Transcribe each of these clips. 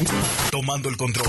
Tomando el control.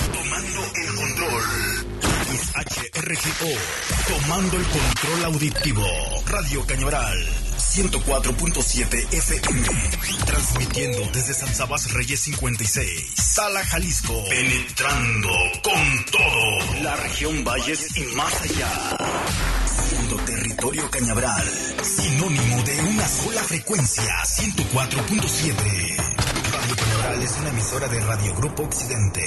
XHRGO. Tomando el control auditivo. Radio Cañaveral 104.7 FM. Transmitiendo desde San Sabas Reyes 56. Sala Jalisco. Penetrando con todo. La región Valles y más allá. Siendo territorio Cañaveral. Sinónimo de una sola frecuencia. 104.7. Radio Cañaveral es una emisora de Radio Grupo Occidente.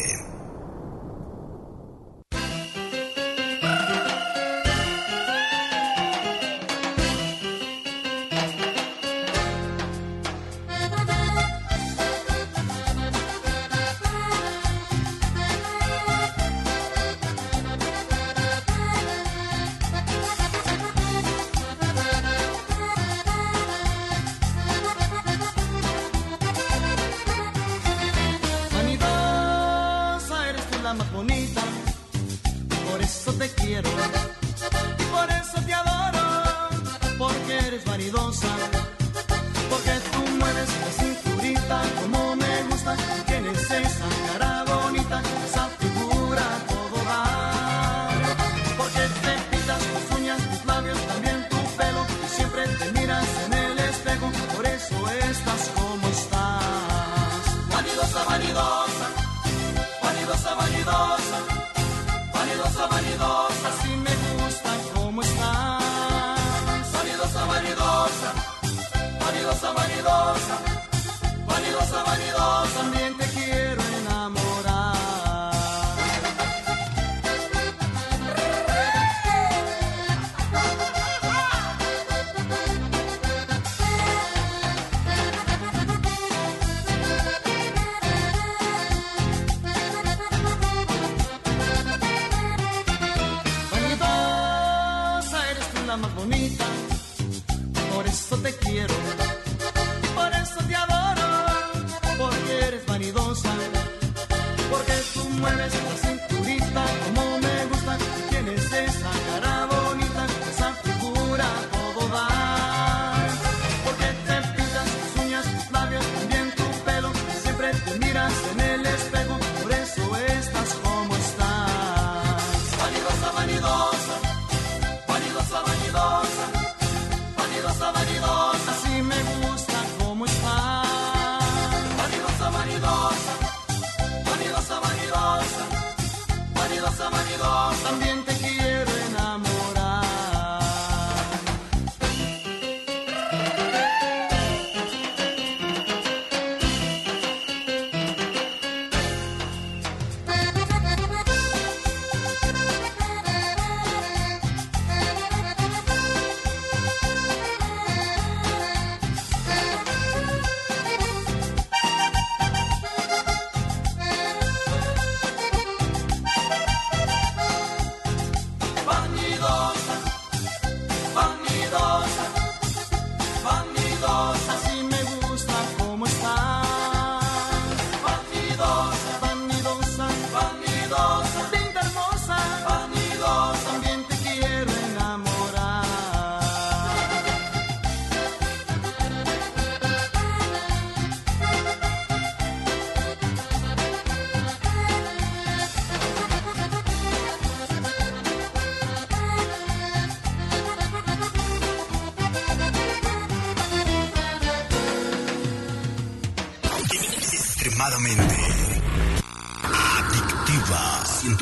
Adictiva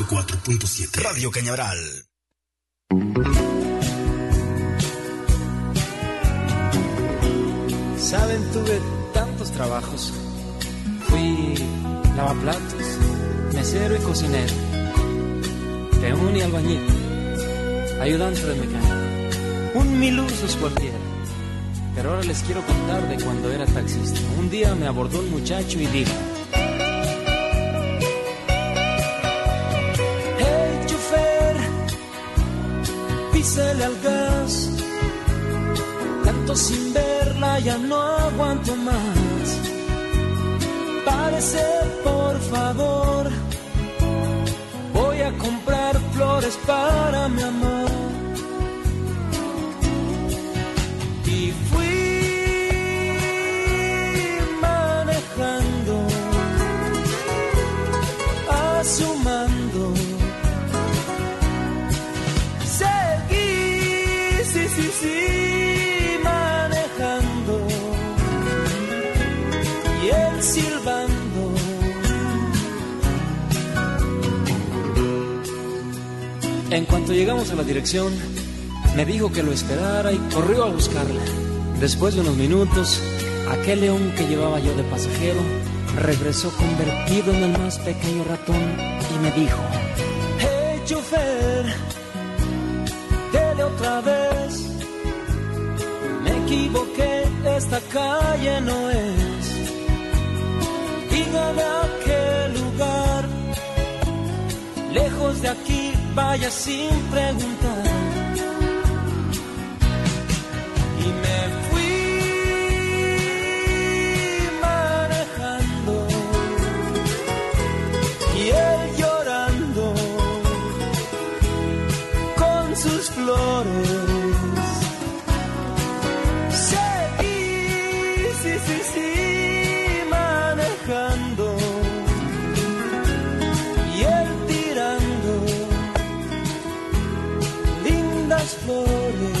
104.7 Radio Cañaveral. Saben, tuve tantos trabajos. Fui lavaplatos, mesero y cocinero, peón y albañil, ayudante de mecánico, un mil usos cualquiera. Pero ahora les quiero contar de cuando era taxista. Un día me abordó un muchacho y dijo: "Hey, chofer, písele al gas. Tanto sin verla ya no aguanto más. Párese, por favor. Voy a comprar flores para mi amor". Y fui manejando silbando. En cuanto llegamos a la dirección, me dijo que lo esperara y corrió a buscarla. Después de unos minutos, aquel león que llevaba yo de pasajero regresó convertido en el más pequeño ratón y me dijo: hey, chofer, dele otra vez. Me equivoqué, esta calle no es. Dígame a qué lugar. Lejos de aquí, vaya sin preguntar. Y me fui manejando y él llorando con sus flores. Sí, manejando y él tirando lindas flores.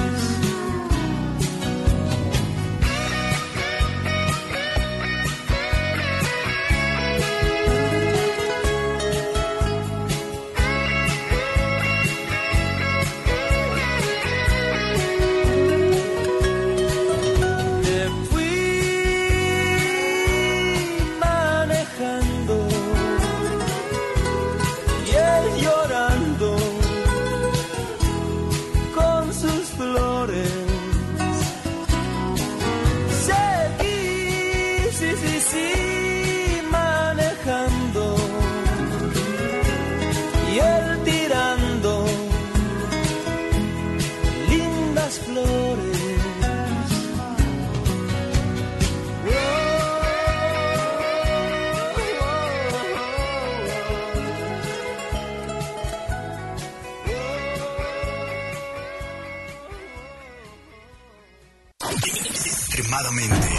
Extremadamente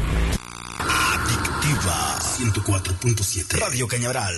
adictiva. 104.7 Radio Cañaveral.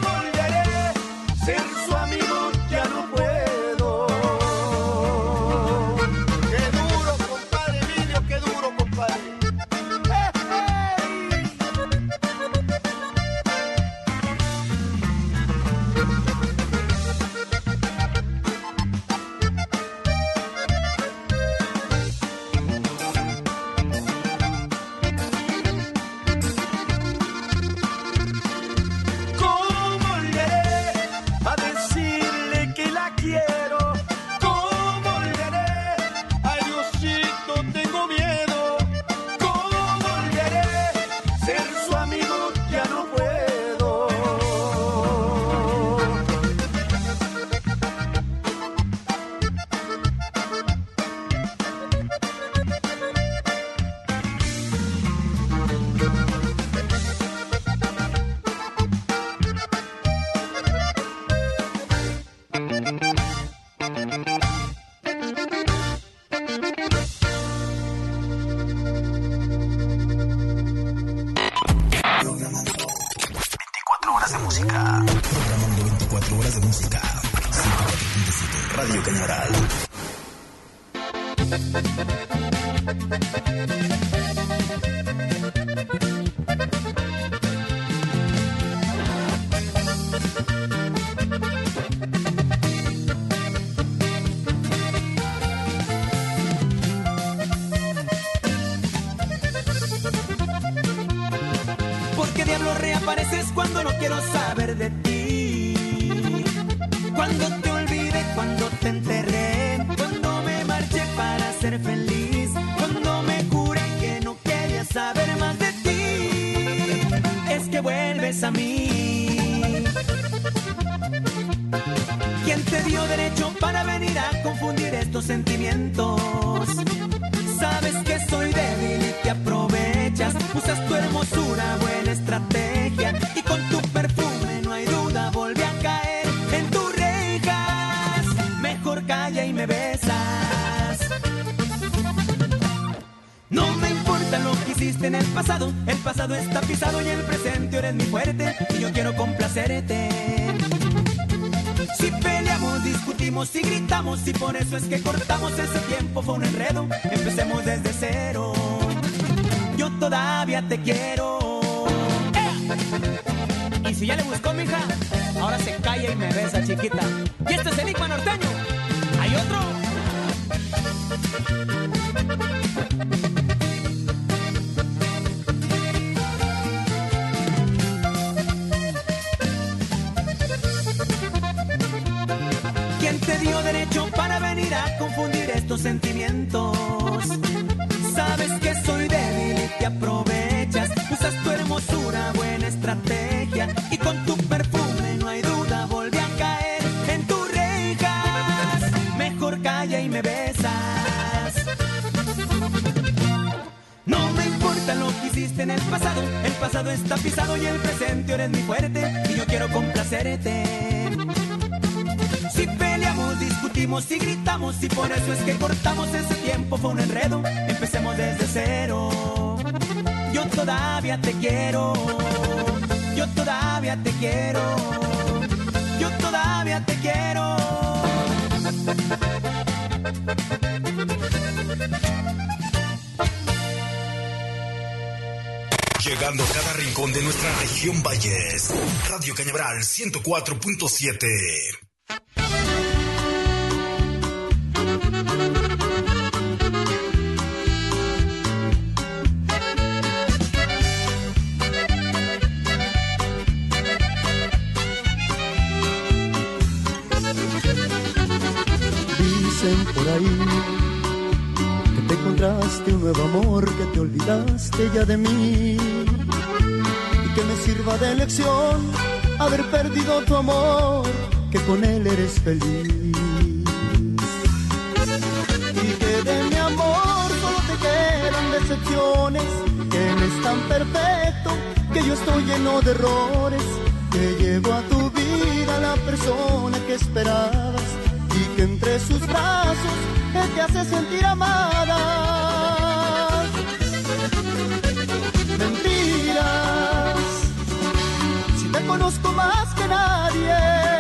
Ser su amigo ya no puedo. Radio Cañaveral. Cuando no quiero saber de ti, cuando te olvidé, cuando te enterré, cuando me marché para ser feliz, cuando me juré que no quería saber más de ti, es que vuelves a mí. ¿Quién te dio derecho para venir a confundir estos sentimientos? Sabes que soy débil y te aprovechas, usas tu hermosura, buena estrategia, y con tu perfume no hay duda, volví a caer en tus rejas. Mejor calla y me besas. No me importa lo que hiciste en el pasado está pisado y el presente ahora es mi fuerte, y yo quiero complacerte. Si peleamos, discutimos y gritamos, y por eso es que cortamos, ese tiempo fue un enredo, empecemos desde cero. Yo todavía te quiero. Y si ya le buscó, mija, ahora se calla y me besa, chiquita. Y este es Enigma Norteño. ¿Hay otro? ¿Quién te dio derecho para venir a confundir estos sentimientos? Sabes que soy débil y te aprovechas, usas tu hermosura, buena estrategia, y con tu perfume no hay duda, volví a caer en tus rejas. Mejor calla y me besas. No me importa lo que hiciste en el pasado está pisado y el presente ahora es mi fuerte, y yo quiero complacerte. Si peleamos, discutimos y gritamos, y por eso es que cortamos, ese tiempo fue un enredo, empecemos desde cero. Yo todavía te quiero, yo todavía te quiero, yo todavía te quiero. Llegando a cada rincón de nuestra región Valles, Radio Cañaveral 104.7. Dicen por ahí que te encontraste un nuevo amor, que te olvidaste ya de mí, y que me sirva de lección haber perdido tu amor, que con él eres feliz, y que de mi amor solo te quedan decepciones, que él es tan perfecto, que yo estoy lleno de errores, que llevo a tu vida la persona que esperabas, y que entre sus brazos él te hace sentir amada. Mentiras, si te conozco más que nadie,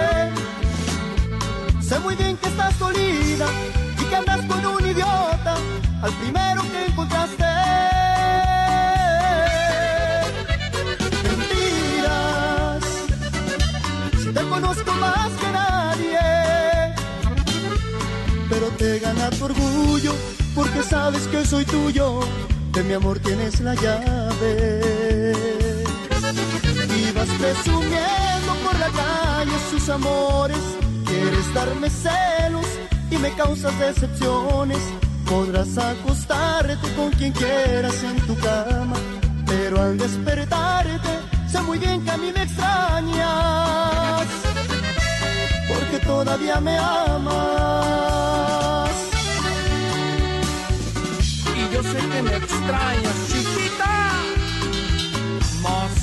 sé muy bien que estás dolida y que andas con un idiota, al primero que encontraste. Mentiras, si te conozco más que nadie, pero te gana tu orgullo, porque sabes que soy tuyo, de mi amor tienes la llave. Y vas presumiendo por la calle sus amores, quieres darme celos y me causas decepciones. Podrás acostarte con quien quieras en tu cama, pero al despertarte sé muy bien que a mí me extrañas, porque todavía me amas. Y yo sé que me extrañas, chiquita. Más.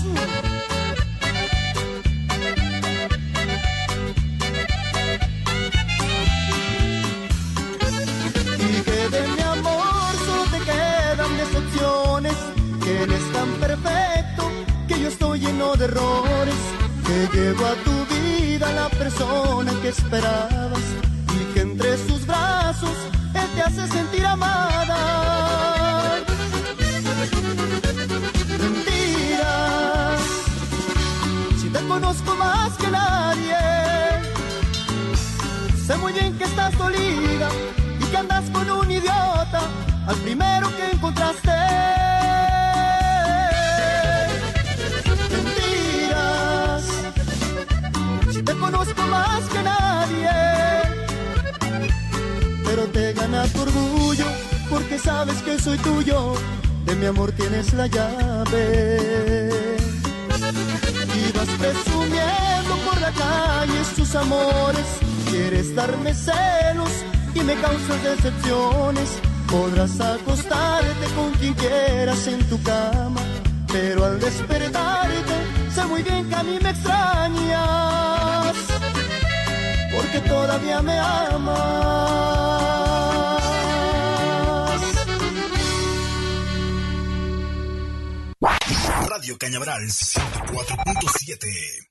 Y que de mi amor solo te quedan decepciones, que eres tan perfecto, que yo estoy lleno de errores, que llevo a tu vida la persona que esperabas, y que brazos, él te hace sentir amada. Mentiras, si te conozco más que nadie, sé muy bien que estás dolida y que andas con un idiota, al primero que encontraste. Mentiras, si te conozco más que nadie, pero te gana tu orgullo porque sabes que soy tuyo, de mi amor tienes la llave. Y vas presumiendo por la calle tus amores, quieres darme celos y me causas decepciones. Podrás acostarte con quien quieras en tu cama, pero al despertarte sé muy bien que a mí me extrañas, porque todavía me amas. Radio Cañaveral 104.7